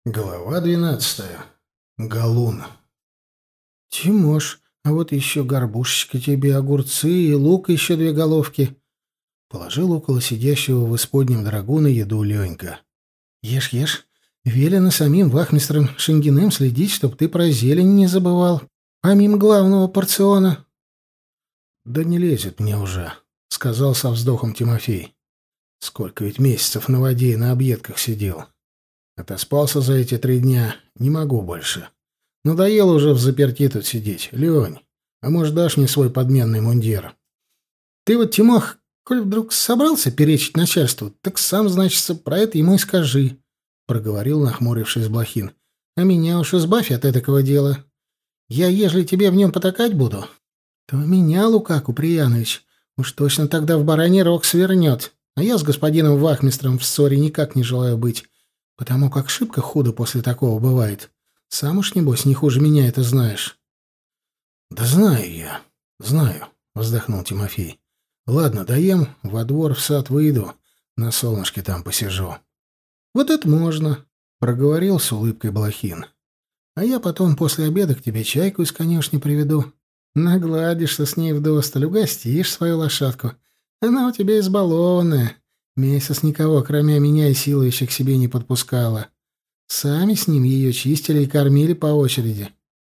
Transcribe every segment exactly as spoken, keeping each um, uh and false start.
Глава двенадцатая. Галун. «Тимош, а вот еще горбушечка тебе, огурцы и лук еще две головки». Положил около сидящего в исподнем драгуна еду Ленька. «Ешь, ешь. Велено самим вахмистром Шенгиным следить, чтоб ты про зелень не забывал, помимо главного порциона». «Да не лезет мне уже», — сказал со вздохом Тимофей. «Сколько ведь месяцев на воде и на объедках сидел. Отоспался за эти три дня, не могу больше. Надоело уже взаперти тут сидеть. Лень, а может, дашь мне свой подменный мундир?» «Ты вот, Тимох, коль вдруг собрался перечить начальству, так сам, значится, про это ему и скажи», — проговорил, нахмурившись Блохин. «А меня уж избавь от этакого дела. Я, ежели тебе в нем потакать буду, то меня, Лука Куприянович, уж точно тогда в бараний рог свернет, а я с господином вахмистром в ссоре никак не желаю быть, потому как шибко худо после такого бывает. Сам уж, небось, не хуже меня это знаешь». «Да знаю я, знаю», — вздохнул Тимофей. «Ладно, доем, во двор в сад выйду, на солнышке там посижу». «Вот это можно», — проговорил с улыбкой Блохин. «А я потом после обеда к тебе чайку из конюшни приведу. Нагладишься с ней вдосталь, угостишь свою лошадку. Она у тебя избалованная. Месяц никого, кроме меня и силующих, к себе не подпускала. Сами с ним ее чистили и кормили по очереди.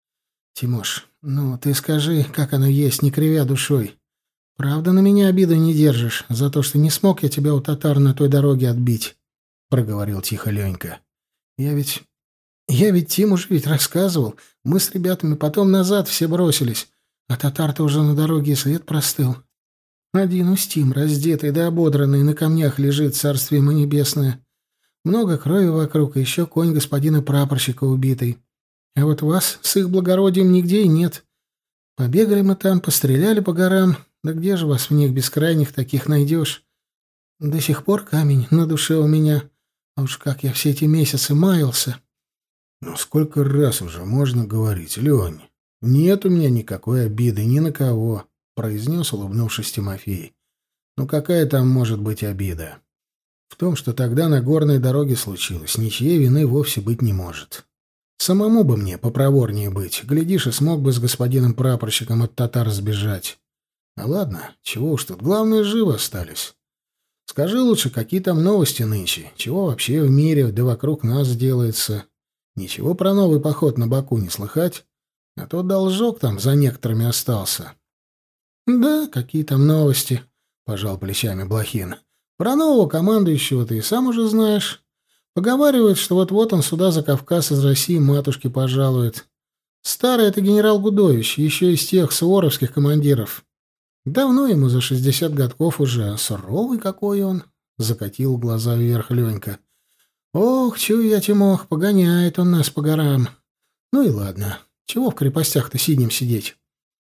Тимош, ну ты скажи, как оно есть, не кривя душой. Правда, на меня обиду не держишь за то, что не смог я тебя у татар на той дороге отбить?» — проговорил тихо Ленька. «Я ведь... я ведь Тиму же ведь рассказывал. Мы с ребятами потом назад все бросились, а татар-то уже на дороге и след простыл. Один Устим, раздетый да ободранный, на камнях лежит, царствие ему небесное. Много крови вокруг, и еще конь господина прапорщика убитый. А вот вас с их благородием нигде и нет. Побегали мы там, постреляли по горам, да где же вас в них бескрайних таких найдешь? До сих пор камень на душе у меня. А уж как я все эти месяцы маялся». «Ну сколько раз уже можно говорить, Лень? Нет у меня никакой обиды ни на кого», — произнес, улыбнувшись Тимофей. «Ну какая там может быть обида? В том, что тогда на горной дороге случилось, ничьей вины вовсе быть не может. Самому бы мне попроворнее быть, глядишь, и смог бы с господином прапорщиком от татар сбежать. А ладно, чего уж тут, главное, живы остались. Скажи лучше, какие там новости нынче, чего вообще в мире да вокруг нас делается. Ничего про новый поход на Баку не слыхать, а то должок там за некоторыми остался». «Да, какие там новости?» — пожал плечами Блохин. «Про нового командующего ты и сам уже знаешь. Поговаривают, что вот-вот он сюда за Кавказ из России матушке пожалует. Старый это генерал Гудович, еще из тех суворовских командиров. Давно ему за шестьдесят годков уже, а суровый какой он!» — закатил глаза вверх Ленька. «Ох, чую я, Тимох, погоняет он нас по горам. Ну и ладно, чего в крепостях-то сидим сидеть?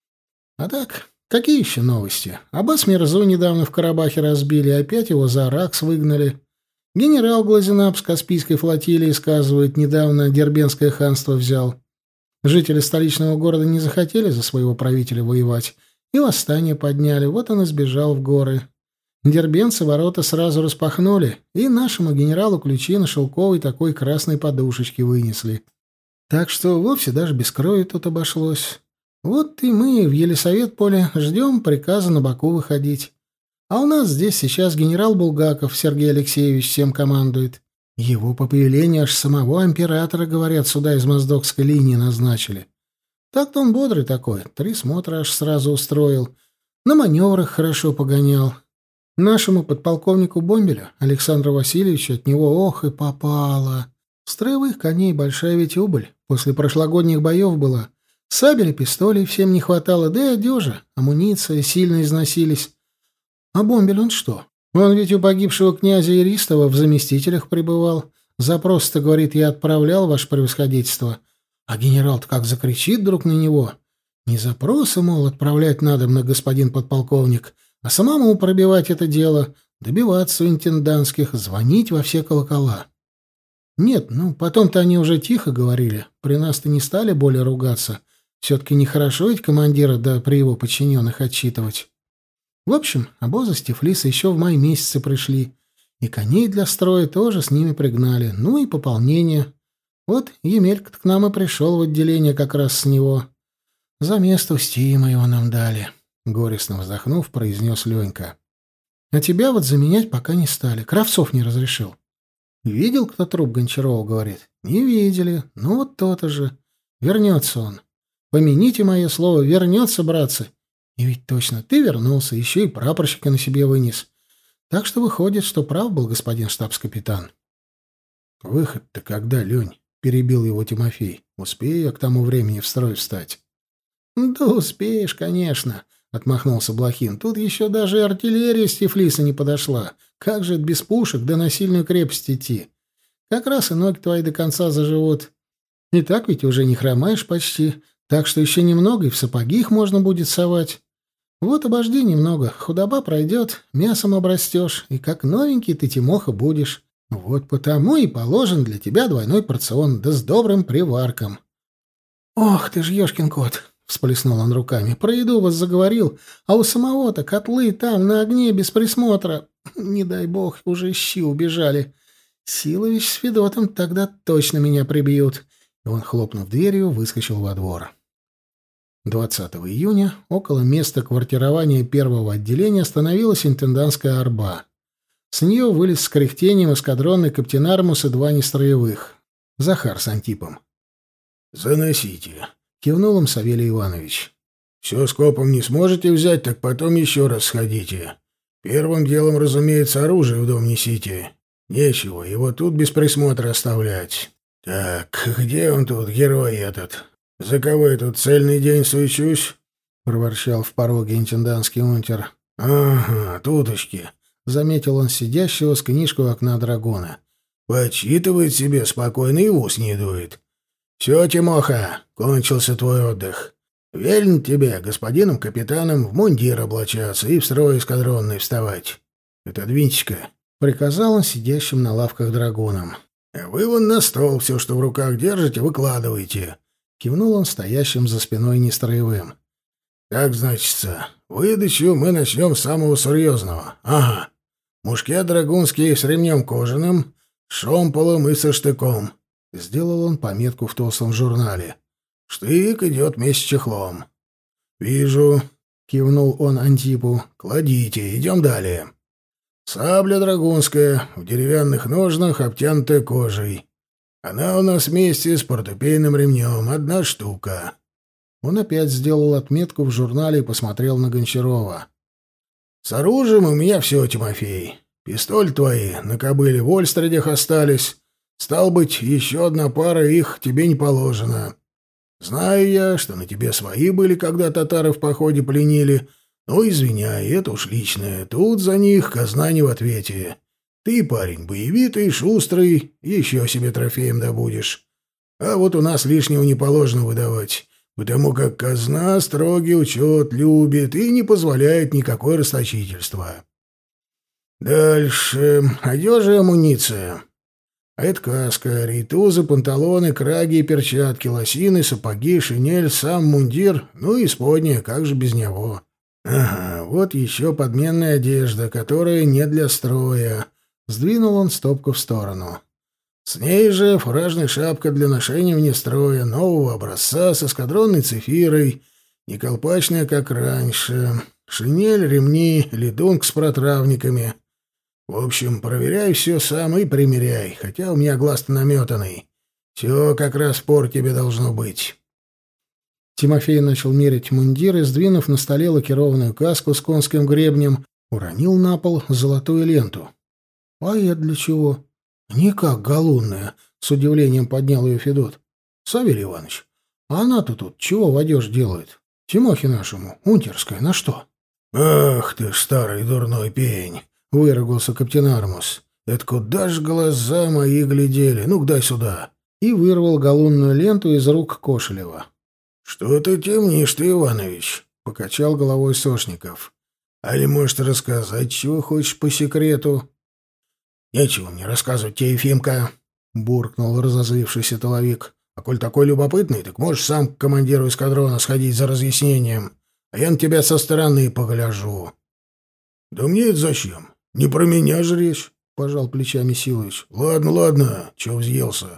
А так, какие еще новости? Аббас Мирзу недавно в Карабахе разбили, опять его за Аракс выгнали. Генерал Глазенап с Каспийской флотилии, сказывают, недавно Дербентское ханство взял. Жители столичного города не захотели за своего правителя воевать и восстание подняли, вот он и сбежал в горы. Дербенцы ворота сразу распахнули, и нашему генералу ключи на шелковой такой красной подушечке вынесли. Так что вовсе даже без крови тут обошлось. Вот и мы в Елисавет-поле ждем приказа на Баку выходить. А у нас здесь сейчас генерал Булгаков Сергей Алексеевич всем командует. Его по повелению аж самого императора, говорят, сюда из Моздокской линии назначили. Так-то он бодрый такой, три смотра аж сразу устроил. На маневрах хорошо погонял. Нашему подполковнику Бомбелю, Александру Васильевичу, от него ох и попало. Строевых коней большая ведь убыль. После прошлогодних боев была. Сабель и пистолей всем не хватало, да и одежа, амуниция сильно износились. А Бомбель он что? Он ведь у погибшего князя Иристова в заместителях пребывал. Запрос-то, говорит, я отправлял, ваше превосходительство. А генерал-то как закричит вдруг на него. Не запросы, мол, отправлять надо, на господин подполковник, а самому пробивать это дело, добиваться у интендантских, звонить во все колокола. Нет, ну, потом-то они уже тихо говорили, при нас-то не стали более ругаться. Все-таки нехорошо ведь командира да при его подчиненных отчитывать. В общем, обозы с Тифлиса еще в мае месяце пришли, и коней для строя тоже с ними пригнали, ну и пополнение. Вот Емелька-то к нам и пришел в отделение как раз с него. За место Устима его нам дали», — горестно вздохнув, произнес Ленька. «А тебя вот заменять пока не стали. Кравцов не разрешил». «Видел, кто труп Гончарова?» — говорит. «Не видели. Ну вот то-то же. Вернется он. Помяните мое слово, вернется, братцы. И ведь точно ты вернулся, еще и прапорщика на себе вынес. Так что выходит, что прав был господин штабс-капитан». «Выход-то когда, Лень?» — перебил его Тимофей. «Успею я к тому времени в строй встать?» «Да успеешь, конечно», — отмахнулся Блохин. «Тут еще даже и артиллерия с Тифлиса не подошла. Как же это без пушек да на сильную крепость идти? Как раз и ноги твои до конца заживут. И так ведь уже не хромаешь почти, так что еще немного и в сапоги их можно будет совать. Вот обожди немного, худоба пройдет, мясом обрастешь, и как новенький ты, Тимоха, будешь. Вот потому и положен для тебя двойной порцион, да с добрым приварком». «Ох ты ж, ёшкин кот!» — всплеснул он руками. «Про еду вас заговорил, а у самого-то котлы там, на огне, без присмотра. Не дай бог, уже щи убежали. Силович с Федотом тогда точно меня прибьют». И он, хлопнув дверью, выскочил во двор. двадцатого июня около места квартирования первого отделения остановилась интендантская арба. С нее вылез с кряхтением эскадронный каптенармус и два нестроевых. Захар с Антипом. «Заносите», — кивнул им Савелий Иванович. «Все скопом не сможете взять, так потом еще раз сходите. Первым делом, разумеется, оружие в дом несите. Нечего его тут без присмотра оставлять. Так, где он тут, герой этот? За кого я тут цельный день суечусь?» — проворчал в пороге интендантский унтер. «Ага, туточки», — заметил он сидящего с книжкой у окна драгуна. «Почитывает себе спокойно и в ус не дует. Все, Тимоха, кончился твой отдых. Велен тебе, господином капитаном, в мундир облачаться и в строй эскадронный вставать. Отодвиньте-ка», — приказал он сидящим на лавках драгунам. «А вы вон на стол все, что в руках держите, выкладывайте», — кивнул он стоящим за спиной нестроевым. «Так, значится, выдачу мы начнем с самого серьезного. Ага. Мушкет драгунский с ремнем кожаным, с шомполом и со штыком». Сделал он пометку в толстом журнале. «Штык идет вместе с чехлом». «Вижу», — кивнул он Антипу. «Кладите, идем далее. Сабля драгунская, в деревянных ножнах, обтянутая кожей. Она у нас вместе с портупейным ремнем, одна штука». Он опять сделал отметку в журнале и посмотрел на Гончарова. «С оружием у меня все, Тимофей. Пистоль твои на кобыле в Ольстрадях остались. Стал быть, еще одна пара их тебе не положена. Знаю я, что на тебе свои были, когда татары в походе пленили. Но, извиняй, это уж личное. Тут за них казна не в ответе. Ты, парень, боевитый, шустрый, еще себе трофеем добудешь. А вот у нас лишнего не положено выдавать, потому как казна строгий учет любит и не позволяет никакое расточительство. Дальше. Одежда и амуниция. А это каска, рейтузы, панталоны, краги и перчатки, лосины, сапоги, шинель, сам мундир, ну и исподняя, как же без него. Ага, вот еще подменная одежда, которая не для строя. Сдвинул он стопку в сторону. С ней же фуражная шапка для ношения вне строя, нового образца, с эскадронной цифирой, не колпачная, как раньше. Шинель, ремни, ледунг с протравниками. В общем, проверяй все сам и примеряй, хотя у меня глаз-то наметанный. Все как раз в пор тебе должно быть». Тимофей начал мерить мундир и, сдвинув на столе лакированную каску с конским гребнем, уронил на пол золотую ленту. «А это для чего?» «Никак галунная», — с удивлением поднял ее Федот. «Савелий Иванович, а она-то тут чего в одежде делает? Тимохе нашему, унтерская, на что?» «Ах ты ж старый дурной пень!» — выругался каптенармус. «Это куда ж глаза мои глядели? Ну-ка дай сюда!» И вырвал галунную ленту из рук Кошелева. «Что ты темнишь ты, Иванович?» — покачал головой Сошников. «Али, может, рассказать, чего хочешь по секрету?» «Нечего мне рассказывать тебе, Ефимка!» — буркнул разозлившийся тыловик. «А коль такой любопытный, так можешь сам к командиру эскадрона сходить за разъяснением, а я на тебя со стороны погляжу». «Да мне это зачем? Не про меня же речь», — пожал плечами Силыч. «Ладно, ладно, чего взъелся?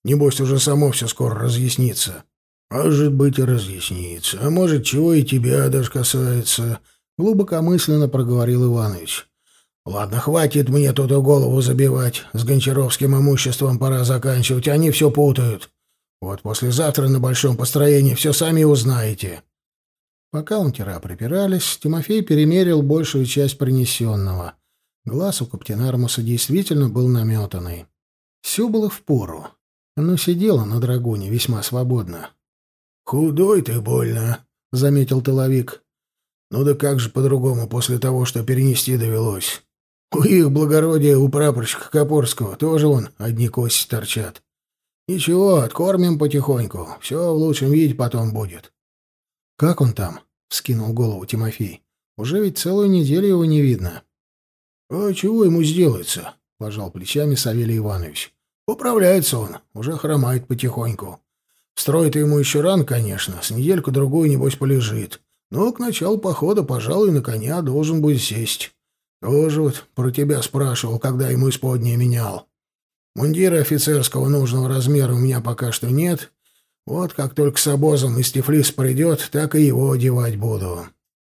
Небось, уже само все скоро разъяснится». «Может быть, и разъяснится. А может, чего и тебя даже касается», — глубокомысленно проговорил Иванович. «Ладно, хватит мне тут голову забивать. С Гончаровским имуществом пора заканчивать. Они все путают. Вот послезавтра на большом построении все сами узнаете». Пока унтера припирались, Тимофей перемерил большую часть принесенного. Глаз у каптенармуса действительно был наметанный. Все было впору. Но сидела на драгуне весьма свободно. «Худой ты больно», — заметил тыловик. «Ну да как же по-другому после того, что перенести довелось? У их благородия, у прапорщика Копорского, тоже вон одни кости торчат. Ничего, откормим потихоньку, все в лучшем виде потом будет». «Как он там?» — вскинул голову Тимофей. «Уже ведь целую неделю его не видно». «А чего ему сделается?» — пожал плечами Савелий Иванович. «Поправляется он, уже хромает потихоньку. В строй-то ему еще рано, конечно, с недельку-другую, небось, полежит. Но к началу похода, пожалуй, на коня должен будет сесть. Тоже вот про тебя спрашивал, когда ему исподнее менял. Мундира офицерского нужного размера у меня пока что нет. Вот как только с обозом из Тифлиса придет, так и его одевать буду».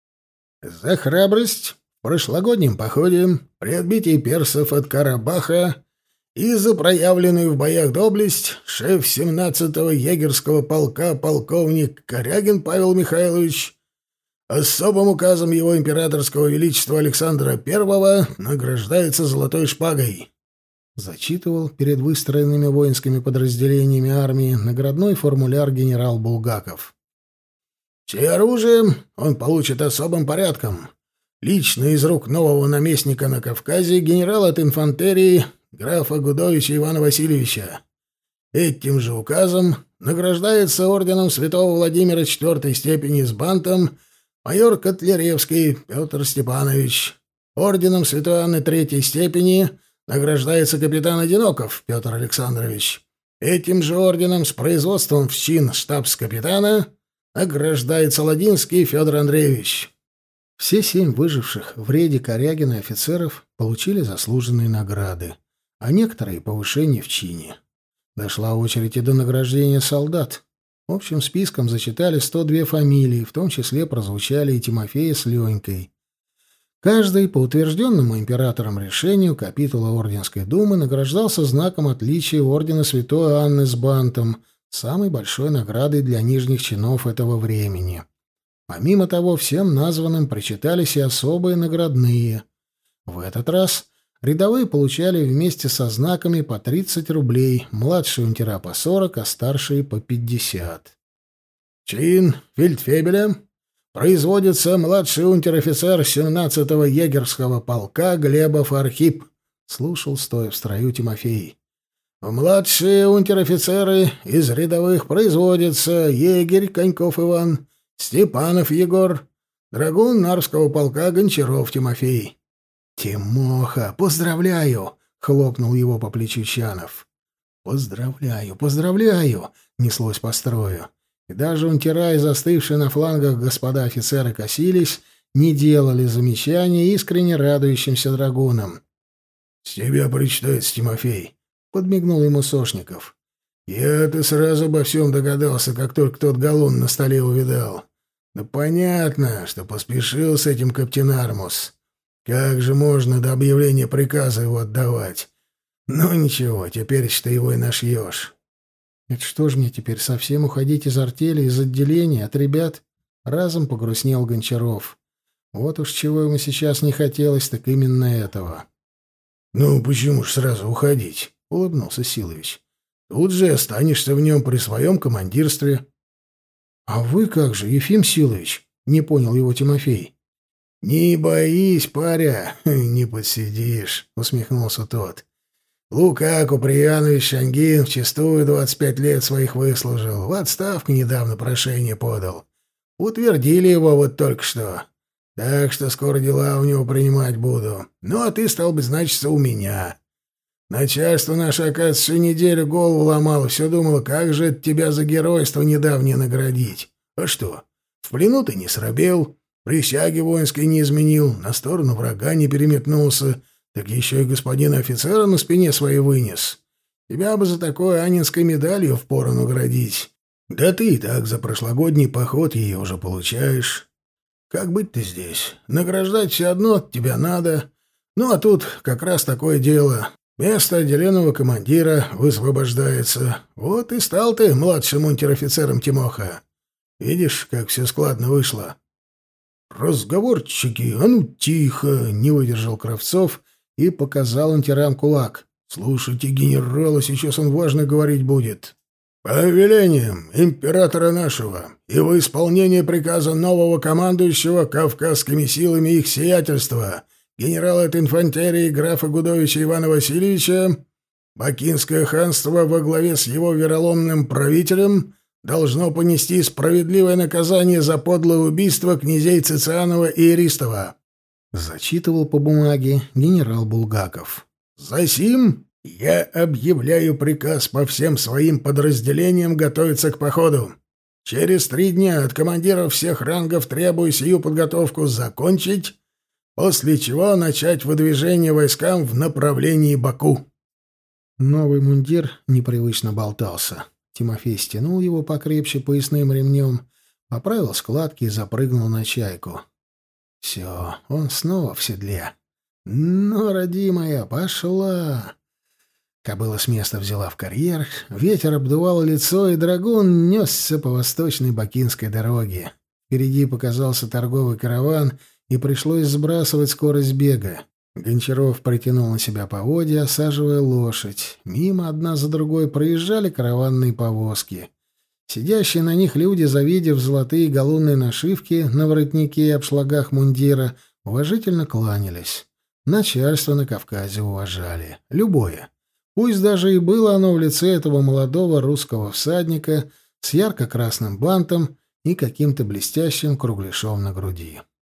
«За храбрость в прошлогоднем походе, при отбитии персов от Карабаха и за проявленную в боях доблесть шеф семнадцатого егерского полка полковник Корягин Павел Михайлович особым указом его императорского величества Александра Первого награждается золотой шпагой». Зачитывал перед выстроенными воинскими подразделениями армии наградной формуляр генерал Булгаков. «Все оружие он получит особым порядком. Лично из рук нового наместника на Кавказе, генерала от инфантерии графа Гудовича Ивана Васильевича. Этим же указом награждается орденом святого Владимира четвертой степени с бантом майор Котляревский Петр Степанович. Орденом святой Анны третьей степени награждается капитан Одиноков Петр Александрович. Этим же орденом с производством в чин штабс-капитана награждается Ладинский Федор Андреевич». Все семь выживших в рейде Корягина офицеров получили заслуженные награды, а некоторые — повышение в чине. Дошла очередь и до награждения солдат. Общим списком зачитали сто две фамилии, в том числе прозвучали и Тимофея с Ленькой. Каждый, по утвержденному императором решению капитула Орденской думы, награждался знаком отличия ордена святой Анны с бантом, самой большой наградой для нижних чинов этого времени. Помимо того, всем названным причитались и особые наградные. В этот раз рядовые получали вместе со знаками по тридцать рублей, младшие унтера по сорок, а старшие по пятьдесят. «Чин фельдфебеля производится младший унтер-офицер семнадцатого егерского полка Глебов Архип», — слушал, стоя в строю, Тимофей. «Младшие унтер-офицеры из рядовых производятся егерь Коньков Иван, Степанов Егор, драгун Нарвского полка Гончаров Тимофей». «Тимоха, поздравляю!» — хлопнул его по плечу Чанов. «Поздравляю, поздравляю!» — неслось по строю. И даже унтера и застывшие на флангах господа офицеры косились, не делали замечаний искренне радующимся драгунам. «С тебя причитается, Тимофей», — подмигнул ему Сошников. «Я-то сразу обо всем догадался, как только тот галун на столе увидал. Да понятно, что поспешил с этим каптенармус. Как же можно до объявления приказа его отдавать? Ну ничего, теперь ты его и нашьешь». «Это что ж мне теперь совсем уходить из артели, из отделения, от ребят?» Разом погрустнел Гончаров. Вот уж чего ему сейчас не хотелось, так именно этого. «Ну, почему ж сразу уходить?» — улыбнулся Силович. «Тут же останешься в нем при своем командирстве». «А вы как же, Ефим Силович?» — не понял его Тимофей. «Не боись, паря, не подсидишь», — усмехнулся тот. «Лука Куприянович Шангин вчистую двадцать пять лет своих выслужил, в отставку недавно прошение подал. Утвердили его вот только что. Так что скоро дела у него принимать буду. Ну, а ты, стал быть, значится, у меня. Начальство наше, оказывается, всю неделю голову ломало, все думало, как же это тебя за геройство недавнее наградить. А что, в плену ты не срабел, присяги воинской не изменил, на сторону врага не переметнулся, так еще и господина офицера на спине своей вынес. Тебя бы за такое Анинской медалью впору наградить. Да ты и так за прошлогодний поход ее уже получаешь. Как быть-то здесь? Награждать все одно тебя надо. Ну, а тут как раз такое дело. Место отделенного командира высвобождается. Вот и стал ты младшим унтер-офицером, Тимоха. Видишь, как все складно вышло?» «Разговорчики, а ну тихо!» — не выдержал Кравцов и показал унтерам кулак. «Слушайте генерала, сейчас он важно говорить будет. По велениям императора нашего и во исполнение приказа нового командующего Кавказскими силами их сиятельства, генерала от инфантерии графа Гудовича Ивана Васильевича, Бакинское ханство во главе с его вероломным правителем должно понести справедливое наказание за подлое убийство князей Цицианова и Иристова». Зачитывал по бумаге генерал Булгаков. «Засим я объявляю приказ по всем своим подразделениям готовиться к походу. Через три дня от командиров всех рангов требую сию подготовку закончить, после чего начать выдвижение войскам в направлении Баку». Новый мундир непривычно болтался. Тимофей стянул его покрепче поясным ремнем, поправил складки и запрыгнул на чайку. Все, он снова в седле. «Ну, родимая, пошла!» Кобыла с места взяла в карьер, ветер обдувал лицо, и драгун несся по восточной бакинской дороге. Впереди показался торговый караван, и пришлось сбрасывать скорость бега. Гончаров притянул на себя поводья, осаживая лошадь. Мимо одна за другой проезжали караванные повозки. Сидящие на них люди, завидев золотые галунные нашивки на воротнике и обшлагах мундира, уважительно кланялись. Начальство на Кавказе уважали. Любое. Пусть даже и было оно в лице этого молодого русского всадника с ярко-красным бантом и каким-то блестящим кругляшом на груди.